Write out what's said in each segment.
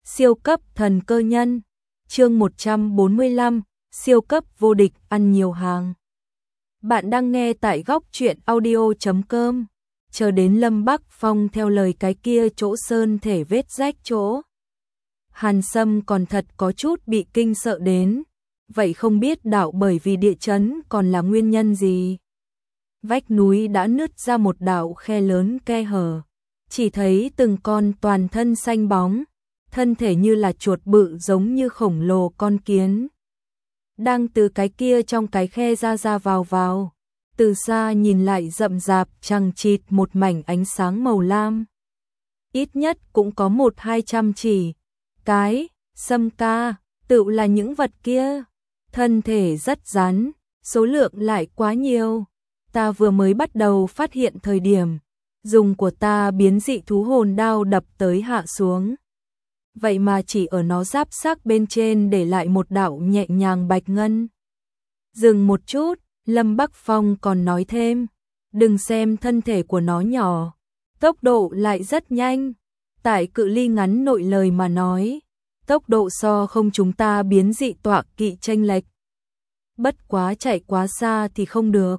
Siêu cấp thần cơ nhân. Chương 145, siêu cấp vô địch ăn nhiều hàng. Bạn đang nghe tại góc truyện audio.com. Chờ đến Lâm Bắc Phong theo lời cái kia chỗ sơn thể vết rách chỗ. Hàn Sâm còn thật có chút bị kinh sợ đến. Vậy không biết đạo bởi vì địa chấn còn là nguyên nhân gì? Vách núi đã nứt ra một đạo khe lớn khe hở. Chỉ thấy từng con toàn thân xanh bóng, thân thể như là chuột bự giống như khổng lồ con kiến. Đang từ cái kia trong cái khe ra vào. Từ xa nhìn lại rậm rạp chằng chịt một mảnh ánh sáng màu lam. Ít nhất cũng có 100-200 chỉ. Cái, Sâm ca, tựu là những vật kia. Thân thể rất rắn, số lượng lại quá nhiều. Ta vừa mới bắt đầu phát hiện thời điểm, dùng của ta biến dị thú hồn đao đập tới hạ xuống. Vậy mà chỉ ở nó giáp xác bên trên để lại một đạo nhẹ nhàng bạch ngân. Dừng một chút, Lâm Bắc Phong còn nói thêm, đừng xem thân thể của nó nhỏ, tốc độ lại rất nhanh. Tại cự ly ngắn nội lời mà nói, tốc độ so không chúng ta biến dị tọa kỵ chênh lệch. Bất quá chạy quá xa thì không được.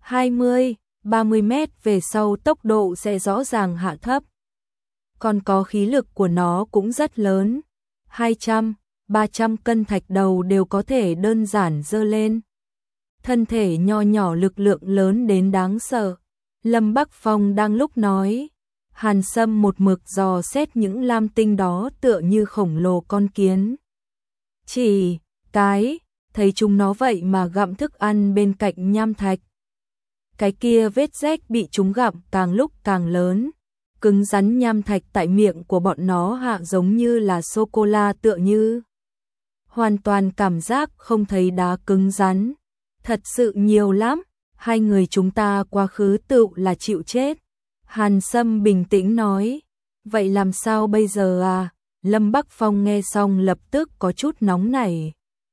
20-30 mét về sau tốc độ sẽ rõ ràng hạ thấp. Còn có khí lực của nó cũng rất lớn. 200-300 cân thạch đầu đều có thể đơn giản dơ lên. Thân thể nho nhỏ lực lượng lớn đến đáng sợ. Lâm Bắc Phong đang lúc nói, Hàn Sâm một mực dò xét những lam tinh đó tựa như khổng lồ con kiến. Chỉ cái, thấy chúng nó vậy mà gặm thức ăn bên cạnh nham thạch. Cái kia vết rách bị chúng gặm càng lúc càng lớn. Cứng rắn nham thạch tại miệng của bọn nó hạ giống như là sô-cô-la tựa như. Hoàn toàn cảm giác không thấy đá cứng rắn. Thật sự nhiều lắm, hai người chúng ta quá khứ tựu là chịu chết. Hàn Sâm bình tĩnh nói, vậy làm sao bây giờ à? Lâm Bắc Phong nghe xong lập tức có chút nóng nảy.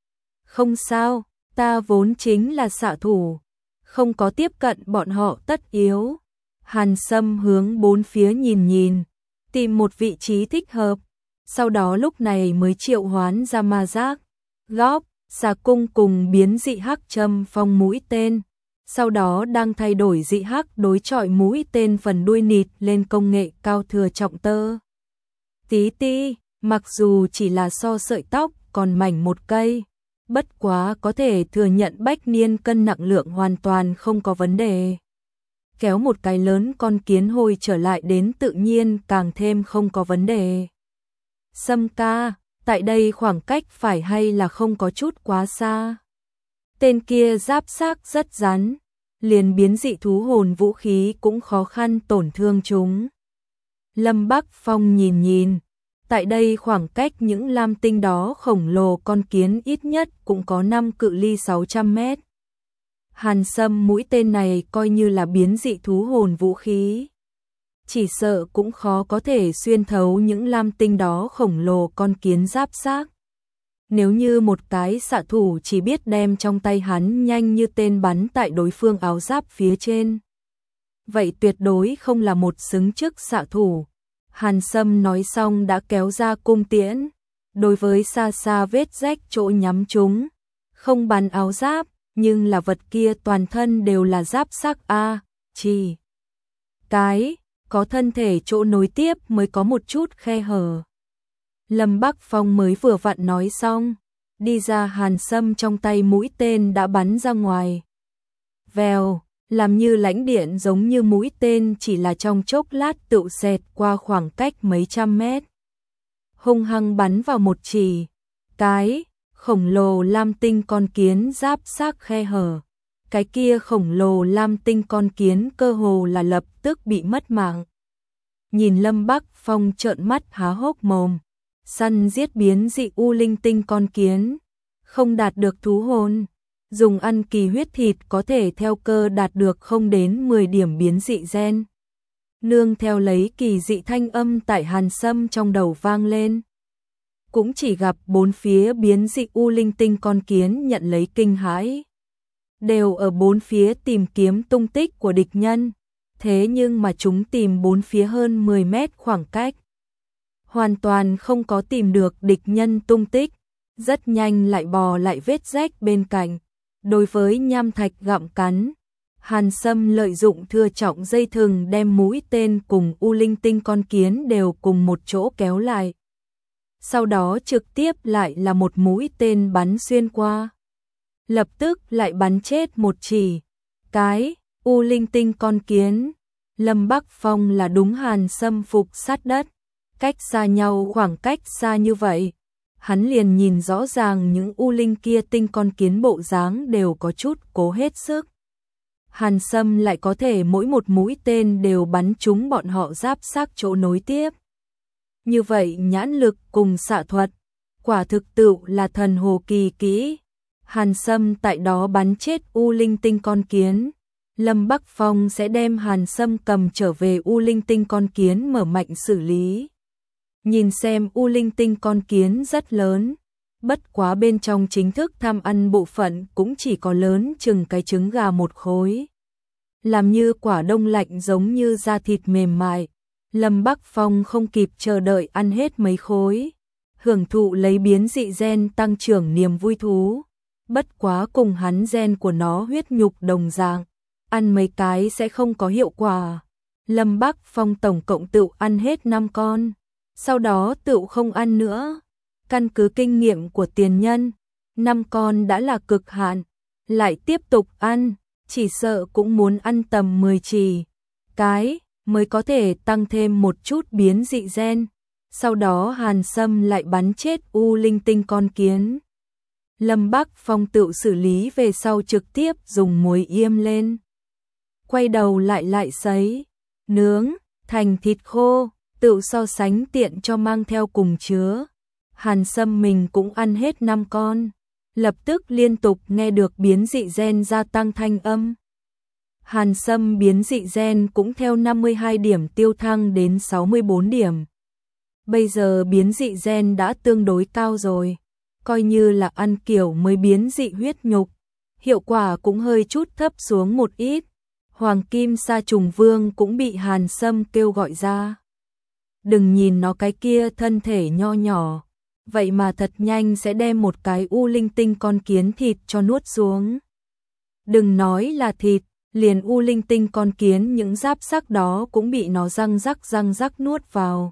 Không sao, ta vốn chính là xạ thủ, không có tiếp cận bọn họ tất yếu. Hàn Sâm hướng bốn phía nhìn, tìm một vị trí thích hợp, sau đó lúc này mới triệu hoán ra ma giác, góp, xà cung cùng biến dị hắc châm phong mũi tên, sau đó đang thay đổi dị hắc đối chọi mũi tên phần đuôi nịt lên công nghệ cao thừa trọng tơ. Tí ti, mặc dù chỉ là so sợi tóc còn mảnh một cây, bất quá có thể thừa nhận bách niên cân nặng lượng hoàn toàn không có vấn đề. Kéo một cái lớn con kiến hồi trở lại đến tự nhiên càng thêm không có vấn đề. Sâm ca, tại đây khoảng cách phải hay là không có chút quá xa. Tên kia giáp xác rất rắn, liền biến dị thú hồn vũ khí cũng khó khăn tổn thương chúng. Lâm Bắc Phong nhìn, tại đây khoảng cách những lam tinh đó khổng lồ con kiến ít nhất cũng có 5 cự ly 600 mét. Hàn Sâm mũi tên này coi như là biến dị thú hồn vũ khí. Chỉ sợ cũng khó có thể xuyên thấu những lam tinh đó khổng lồ con kiến giáp xác. Nếu như một cái xạ thủ chỉ biết đem trong tay hắn nhanh như tên bắn tại đối phương áo giáp phía trên, vậy tuyệt đối không là một xứng chức xạ thủ. Hàn Sâm nói xong đã kéo ra cung tiễn, đối với xa xa vết rách chỗ nhắm chúng, không bắn áo giáp, nhưng là vật kia toàn thân đều là giáp xác a, chỉ cái có thân thể chỗ nối tiếp mới có một chút khe hở. Lâm Bắc Phong mới vừa vặn nói xong, đi ra Hàn Sâm trong tay mũi tên đã bắn ra ngoài. Vèo, làm như lãnh điện giống như mũi tên chỉ là trong chốc lát tựu xẹt qua khoảng cách mấy trăm mét. Hung hăng bắn vào một chỉ, cái khổng lồ lam tinh con kiến giáp xác khe hở. Cái kia khổng lồ lam tinh con kiến cơ hồ là lập tức bị mất mạng. Nhìn Lâm Bắc Phong trợn mắt há hốc mồm, săn giết biến dị u linh tinh con kiến, không đạt được thú hồn, dùng ăn kỳ huyết thịt có thể theo cơ đạt được không đến 10 điểm biến dị gen. Nương theo lấy kỳ dị thanh âm tại Hàn Sâm trong đầu vang lên. Cũng chỉ gặp bốn phía biến dị u linh tinh con kiến nhận lấy kinh hãi, đều ở bốn phía tìm kiếm tung tích của địch nhân, thế nhưng mà chúng tìm bốn phía hơn 10 mét khoảng cách, hoàn toàn không có tìm được địch nhân tung tích, rất nhanh lại bò lại vết rách bên cạnh. Đối với nham thạch gặm cắn, Hàn Sâm lợi dụng thưa trọng dây thừng đem mũi tên cùng U Linh Tinh con kiến đều cùng một chỗ kéo lại. Sau đó trực tiếp lại là một mũi tên bắn xuyên qua. Lập tức lại bắn chết một chỉ cái U Linh Tinh con kiến. Lâm Bắc Phong là đúng Hàn Sâm phục sát đất, cách xa nhau khoảng cách xa như vậy, hắn liền nhìn rõ ràng những U Linh kia tinh con kiến bộ dáng đều có chút cố hết sức. Hàn Sâm lại có thể mỗi một mũi tên đều bắn trúng bọn họ giáp xác chỗ nối tiếp. Như vậy nhãn lực cùng xạ thuật, quả thực tự là thần hồ kỳ kỹ. Hàn Sâm tại đó bắn chết U Linh Tinh con kiến. Lâm Bắc Phong sẽ đem Hàn Sâm cầm trở về U Linh Tinh con kiến mở mạnh xử lý. Nhìn xem U Linh Tinh con kiến rất lớn, bất quá bên trong chính thức tham ăn bộ phận cũng chỉ có lớn chừng cái trứng gà một khối. Làm như quả đông lạnh giống như da thịt mềm mại, Lâm Bắc Phong không kịp chờ đợi ăn hết mấy khối, hưởng thụ lấy biến dị gen tăng trưởng niềm vui thú. Bất quá cùng hắn gen của nó huyết nhục đồng dạng, ăn mấy cái sẽ không có hiệu quả. Lâm Bắc Phong tổng cộng tự ăn hết 5 con, sau đó tự không ăn nữa. Căn cứ kinh nghiệm của tiền nhân, 5 con đã là cực hạn, lại tiếp tục ăn, chỉ sợ cũng muốn ăn tầm 10 chỉ cái mới có thể tăng thêm một chút biến dị gen. Sau đó Hàn Sâm lại bắn chết U Linh Tinh con kiến. Lâm Bắc Phong tự xử lý về sau trực tiếp dùng muối yêm lên. Quay đầu lại sấy, nướng, thành thịt khô, tự so sánh tiện cho mang theo cùng chứa. Hàn Sâm mình cũng ăn hết 5 con, lập tức liên tục nghe được biến dị gen gia tăng thanh âm. Hàn Sâm biến dị gen cũng theo 52 điểm tiêu thăng đến 64 điểm. Bây giờ biến dị gen đã tương đối cao rồi, coi như là ăn kiểu mới biến dị huyết nhục, hiệu quả cũng hơi chút thấp xuống một ít. Hoàng Kim Sa Trùng Vương cũng bị Hàn Sâm kêu gọi ra. Đừng nhìn nó cái kia thân thể nho nhỏ, vậy mà thật nhanh sẽ đem một cái U Linh Tinh con kiến thịt cho nuốt xuống. Đừng nói là thịt, liền U Linh Tinh con kiến những giáp xác đó cũng bị nó răng rắc nuốt vào.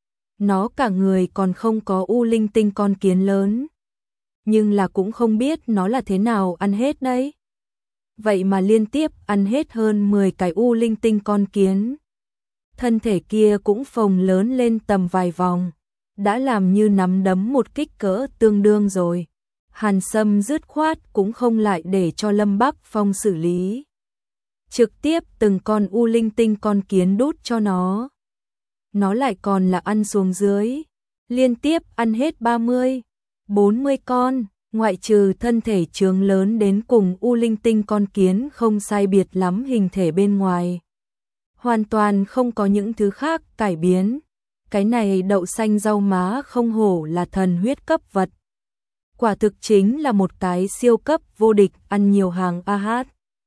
Nó cả người còn không có U Linh Tinh con kiến lớn, nhưng là cũng không biết nó là thế nào ăn hết đấy. Vậy mà liên tiếp ăn hết hơn 10 cái U Linh Tinh con kiến. Thân thể kia cũng phồng lớn lên tầm vài vòng, đã làm như nắm đấm một kích cỡ tương đương rồi. Hàn Sâm dứt khoát cũng không lại để cho Lâm Bắc Phong xử lý, trực tiếp từng con U Linh Tinh con kiến đút cho nó. Nó lại còn là ăn xuống dưới, liên tiếp ăn hết 30, 40 con, ngoại trừ thân thể trướng lớn đến cùng U Linh Tinh con kiến không sai biệt lắm hình thể bên ngoài. Hoàn toàn không có những thứ khác cải biến. Cái này đậu xanh rau má không hổ là thần huyết cấp vật. Quả thực chính là một cái siêu cấp vô địch ăn nhiều hàng AH.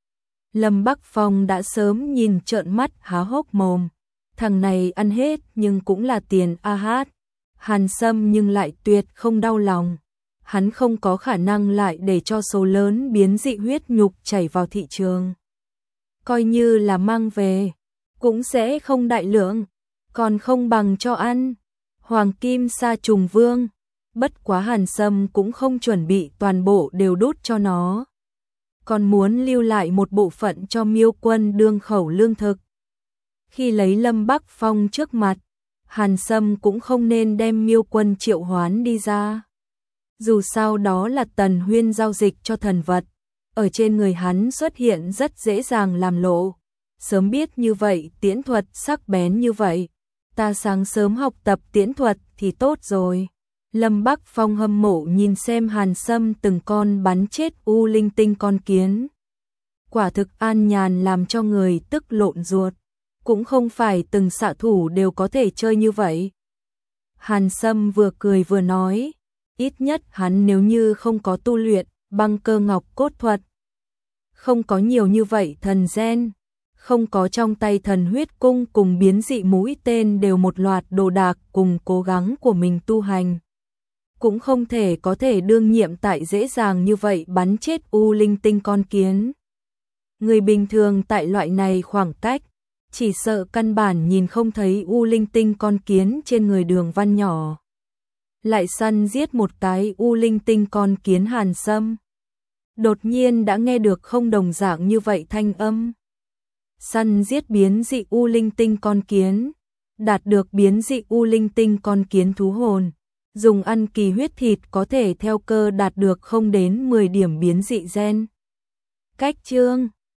Lâm Bắc Phong đã sớm nhìn trợn mắt há hốc mồm. Thằng này ăn hết nhưng cũng là tiền AH. Hàn Sâm nhưng lại tuyệt không đau lòng. Hắn không có khả năng lại để cho số lớn biến dị huyết nhục chảy vào thị trường. Coi như là mang về, cũng sẽ không đại lượng, còn không bằng cho ăn. Hoàng Kim Sa Trùng Vương, bất quá Hàn Sâm cũng không chuẩn bị toàn bộ đều đút cho nó, còn muốn lưu lại một bộ phận cho Miêu Quân đương khẩu lương thực. Khi lấy Lâm Bắc Phong trước mặt, Hàn Sâm cũng không nên đem Miêu Quân triệu hoán đi ra. Dù sao đó là Tần Huyên giao dịch cho thần vật, ở trên người hắn xuất hiện rất dễ dàng làm lộ. Sớm biết như vậy, tiễn thuật sắc bén như vậy, ta sáng sớm học tập tiễn thuật thì tốt rồi. Lâm Bắc Phong hâm mộ nhìn xem Hàn Sâm từng con bắn chết U Linh Tinh con kiến. Quả thực an nhàn làm cho người tức lộn ruột, cũng không phải từng xạ thủ đều có thể chơi như vậy. Hàn Sâm vừa cười vừa nói, ít nhất hắn nếu như không có tu luyện băng cơ ngọc cốt thuật, không có nhiều như vậy thần gen, không có trong tay thần huyết cung cùng biến dị mũi tên đều một loạt đồ đạc cùng cố gắng của mình tu hành. Cũng không thể có thể đương nhiệm tại dễ dàng như vậy bắn chết U Linh Tinh con kiến. Người bình thường tại loại này khoảng cách, chỉ sợ căn bản nhìn không thấy U Linh Tinh con kiến trên người Đường Văn nhỏ. Lại săn giết một cái U Linh Tinh con kiến Hàn Sâm. Đột nhiên đã nghe được không đồng dạng như vậy thanh âm. Săn giết biến dị U Linh Tinh con kiến, đạt được biến dị U Linh Tinh con kiến thú hồn, dùng ăn kỳ huyết thịt có thể theo cơ đạt được không đến 10 điểm biến dị gen. Cách chương